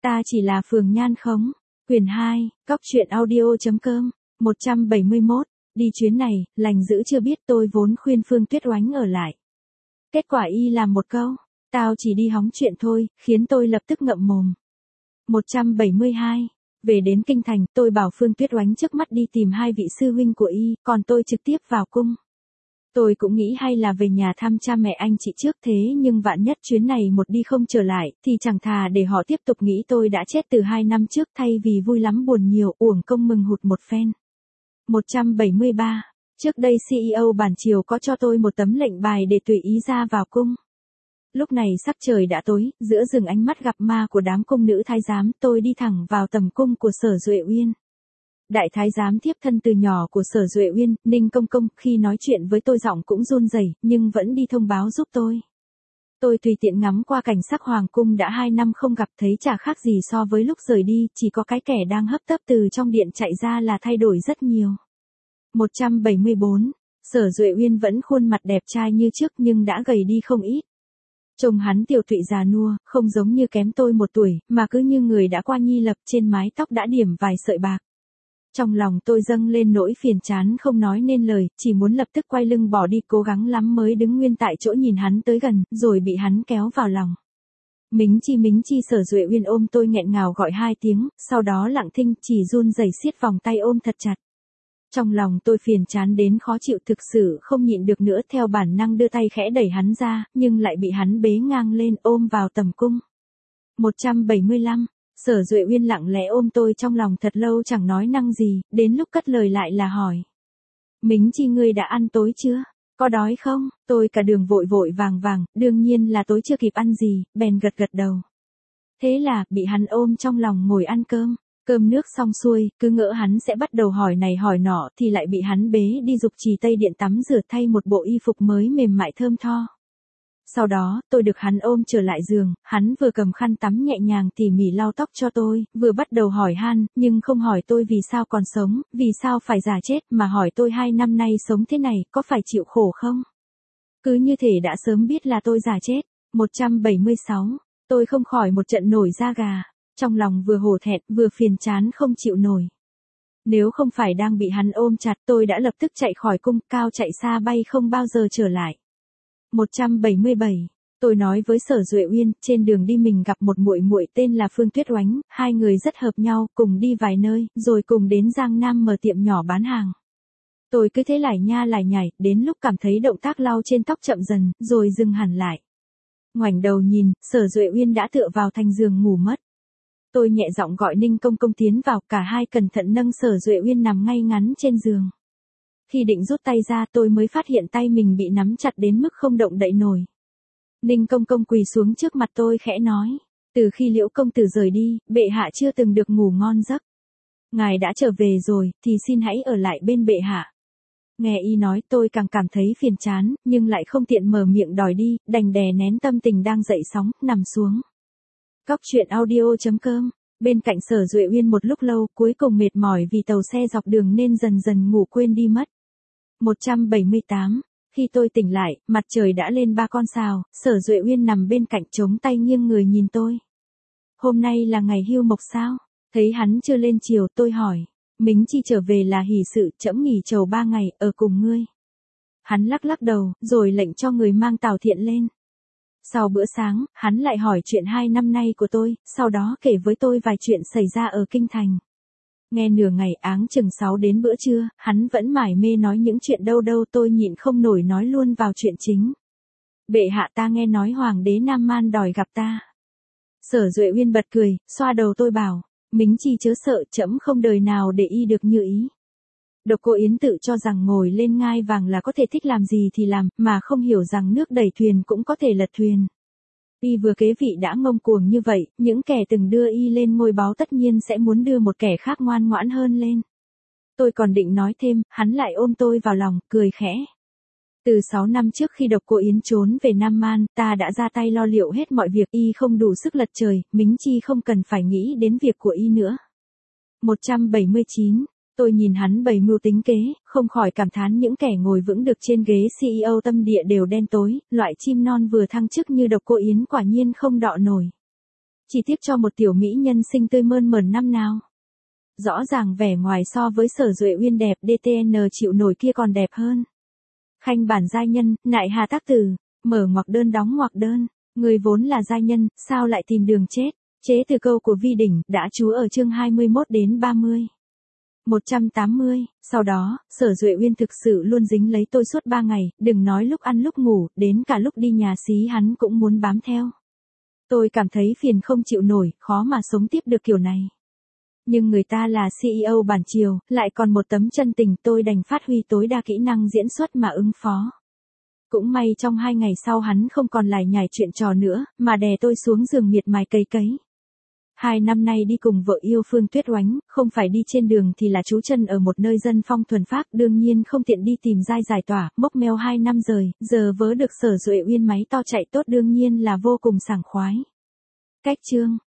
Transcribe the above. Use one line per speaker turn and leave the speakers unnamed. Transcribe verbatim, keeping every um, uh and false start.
Ta chỉ là Phường Nhan Khống. Quyền hai, Cóc truyện audio chấm com. một trăm bảy mươi mốt. Đi chuyến này, lành dữ chưa biết, tôi vốn khuyên Phương Tuyết Oánh ở lại. Kết quả y làm một câu, tao chỉ đi hóng chuyện thôi, khiến tôi lập tức ngậm mồm. một trăm bảy mươi hai. Về đến kinh thành, tôi bảo Phương Tuyết Oánh trước mắt đi tìm hai vị sư huynh của y, còn tôi trực tiếp vào cung. Tôi cũng nghĩ hay là về nhà thăm cha mẹ anh chị trước, thế nhưng vạn nhất chuyến này một đi không trở lại, thì chẳng thà để họ tiếp tục nghĩ tôi đã chết từ hai năm trước, thay vì vui lắm buồn nhiều, uổng công mừng hụt một phen. một trăm bảy mươi ba. Trước đây xê e ô bản triều có cho tôi một tấm lệnh bài để tùy ý ra vào cung. Lúc này sắc trời đã tối, giữa rừng ánh mắt gặp ma của đám cung nữ thái giám, tôi đi thẳng vào tầm cung của Sở Duệ Uyên. Đại thái giám tiếp thân từ nhỏ của Sở Duệ Uyên, Ninh Công Công, khi nói chuyện với tôi giọng cũng run rẩy, nhưng vẫn đi thông báo giúp tôi. Tôi tùy tiện ngắm qua cảnh sắc hoàng cung đã hai năm không gặp, thấy chả khác gì so với lúc rời đi, chỉ có cái kẻ đang hấp tấp từ trong điện chạy ra là thay đổi rất nhiều. một trăm bảy mươi bốn. Sở Duệ Uyên vẫn khuôn mặt đẹp trai như trước nhưng đã gầy đi không ít. Trông hắn tiều tụy già nua, không giống như kém tôi một tuổi, mà cứ như người đã qua nhi lập, trên mái tóc đã điểm vài sợi bạc. Trong lòng tôi dâng lên nỗi phiền chán không nói nên lời, chỉ muốn lập tức quay lưng bỏ đi, cố gắng lắm mới đứng nguyên tại chỗ nhìn hắn tới gần, rồi bị hắn kéo vào lòng. Mính chi mính chi. Sở Duệ Uyên ôm tôi nghẹn ngào gọi hai tiếng, sau đó lặng thinh, chỉ run rẩy siết vòng tay ôm thật chặt. Trong lòng tôi phiền chán đến khó chịu, thực sự không nhịn được nữa, theo bản năng đưa tay khẽ đẩy hắn ra, nhưng lại bị hắn bế ngang lên ôm vào tầm cung. một trăm bảy mươi lăm. Sở Duệ Uyên lặng lẽ ôm tôi trong lòng thật lâu chẳng nói năng gì, đến lúc cất lời lại là hỏi. Mính chi, ngươi đã ăn tối chưa? Có đói không? Tôi cả đường vội vội vàng vàng, đương nhiên là tối chưa kịp ăn gì, bèn gật gật đầu. Thế là, bị hắn ôm trong lòng ngồi ăn cơm. Cơm nước xong xuôi, cứ ngỡ hắn sẽ bắt đầu hỏi này hỏi nọ thì lại bị hắn bế đi dục trì Tây Điện tắm rửa thay một bộ y phục mới mềm mại thơm tho. Sau đó, tôi được hắn ôm trở lại giường, hắn vừa cầm khăn tắm nhẹ nhàng tỉ mỉ lau tóc cho tôi, vừa bắt đầu hỏi han, nhưng không hỏi tôi vì sao còn sống, vì sao phải già chết, mà hỏi tôi hai năm nay sống thế này, có phải chịu khổ không? Cứ như thể đã sớm biết là tôi già chết. một trăm bảy mươi sáu. Tôi không khỏi một trận nổi da gà. Trong lòng vừa hổ thẹn, vừa phiền chán không chịu nổi. Nếu không phải đang bị hắn ôm chặt, tôi đã lập tức chạy khỏi cung, cao chạy xa bay không bao giờ trở lại. một trăm bảy mươi bảy. Tôi nói với Sở Duệ Uyên, trên đường đi mình gặp một muội muội tên là Phương Tuyết Oánh, hai người rất hợp nhau, cùng đi vài nơi, rồi cùng đến Giang Nam mở tiệm nhỏ bán hàng. Tôi cứ thế lải nha lải nhải, đến lúc cảm thấy động tác lau trên tóc chậm dần, rồi dừng hẳn lại. Ngoảnh đầu nhìn, Sở Duệ Uyên đã tựa vào thành giường ngủ mất. Tôi nhẹ giọng gọi Ninh Công Công tiến vào, cả hai cẩn thận nâng Sở Duệ Uyên nằm ngay ngắn trên giường. Khi định rút tay ra, tôi mới phát hiện tay mình bị nắm chặt đến mức không động đậy nổi. Ninh Công Công quỳ xuống trước mặt tôi khẽ nói, từ khi Liễu công tử rời đi, bệ hạ chưa từng được ngủ ngon giấc. Ngài đã trở về rồi, thì xin hãy ở lại bên bệ hạ. Nghe y nói tôi càng cảm thấy phiền chán, nhưng lại không tiện mở miệng đòi đi, đành đè nén tâm tình đang dậy sóng, nằm xuống. Cóc truyện audio chấm com. Bên cạnh Sở Duệ Uyên một lúc lâu, cuối cùng mệt mỏi vì tàu xe dọc đường nên dần dần ngủ quên đi mất. một trăm bảy mươi tám. Khi tôi tỉnh lại, mặt trời đã lên ba con sao, Sở Duệ Uyên nằm bên cạnh chống tay nghiêng người nhìn tôi. Hôm nay là ngày hưu mộc sao? Thấy hắn chưa lên chiều, tôi hỏi. Mính chi trở về là hỷ sự, trẫm nghỉ trầu ba ngày, ở cùng ngươi. Hắn lắc lắc đầu, rồi lệnh cho người mang Tào Thiện lên. Sau bữa sáng, hắn lại hỏi chuyện hai năm nay của tôi, sau đó kể với tôi vài chuyện xảy ra ở kinh thành. Nghe nửa ngày áng chừng sáu đến bữa trưa, hắn vẫn mải mê nói những chuyện đâu đâu, tôi nhịn không nổi nói luôn vào chuyện chính. Bệ hạ, ta nghe nói hoàng đế Nam Man đòi gặp ta. Sở Duệ Uyên bật cười, xoa đầu tôi bảo, Mính chi chớ sợ, trẫm không đời nào để y được như ý. Độc Cô Yến tự cho rằng ngồi lên ngai vàng là có thể thích làm gì thì làm, mà không hiểu rằng nước đẩy thuyền cũng có thể lật thuyền. Y vừa kế vị đã ngông cuồng như vậy, những kẻ từng đưa y lên ngôi báu tất nhiên sẽ muốn đưa một kẻ khác ngoan ngoãn hơn lên. Tôi còn định nói thêm, hắn lại ôm tôi vào lòng, cười khẽ. Từ sáu năm trước khi Độc Cô Yến trốn về Nam Man, ta đã ra tay lo liệu hết mọi việc, y không đủ sức lật trời, Mính chi không cần phải nghĩ đến việc của y nữa. một trăm bảy mươi chín. Tôi nhìn hắn bày mưu tính kế, không khỏi cảm thán những kẻ ngồi vững được trên ghế xê e ô tâm địa đều đen tối, loại chim non vừa thăng chức như Độc Cô Yến quả nhiên không đọ nổi. Chỉ tiếp cho một tiểu mỹ nhân xinh tươi mơn mởn năm nào. Rõ ràng vẻ ngoài so với Sở Duệ Uyên đẹp đê tê en chịu nổi kia còn đẹp hơn. Khanh bản giai nhân, nại hà tác tử, mở ngoặc đơn đóng ngoặc đơn, người vốn là giai nhân, sao lại tìm đường chết, chế từ câu của Vi Đỉnh, đã chú ở chương hai mươi mốt đến ba mươi. một trăm tám mươi, sau đó, Sở Duệ Uyên thực sự luôn dính lấy tôi suốt ba ngày, đừng nói lúc ăn lúc ngủ, đến cả lúc đi nhà xí hắn cũng muốn bám theo. Tôi cảm thấy phiền không chịu nổi, khó mà sống tiếp được kiểu này. Nhưng người ta là xê e ô bản chiều, lại còn một tấm chân tình, tôi đành phát huy tối đa kỹ năng diễn xuất mà ứng phó. Cũng may trong hai ngày sau hắn không còn lải nhải chuyện trò nữa, mà đè tôi xuống giường miệt mài cấy cấy. Hai năm nay đi cùng vợ yêu Phương Tuyết Oánh, không phải đi trên đường thì là trú chân ở một nơi dân phong thuần phác, đương nhiên không tiện đi tìm giai giải tỏa, mốc meo hai năm rời, giờ vớ được Sở Duệ Uyên máy to chạy tốt đương nhiên là vô cùng sảng khoái. Cách chương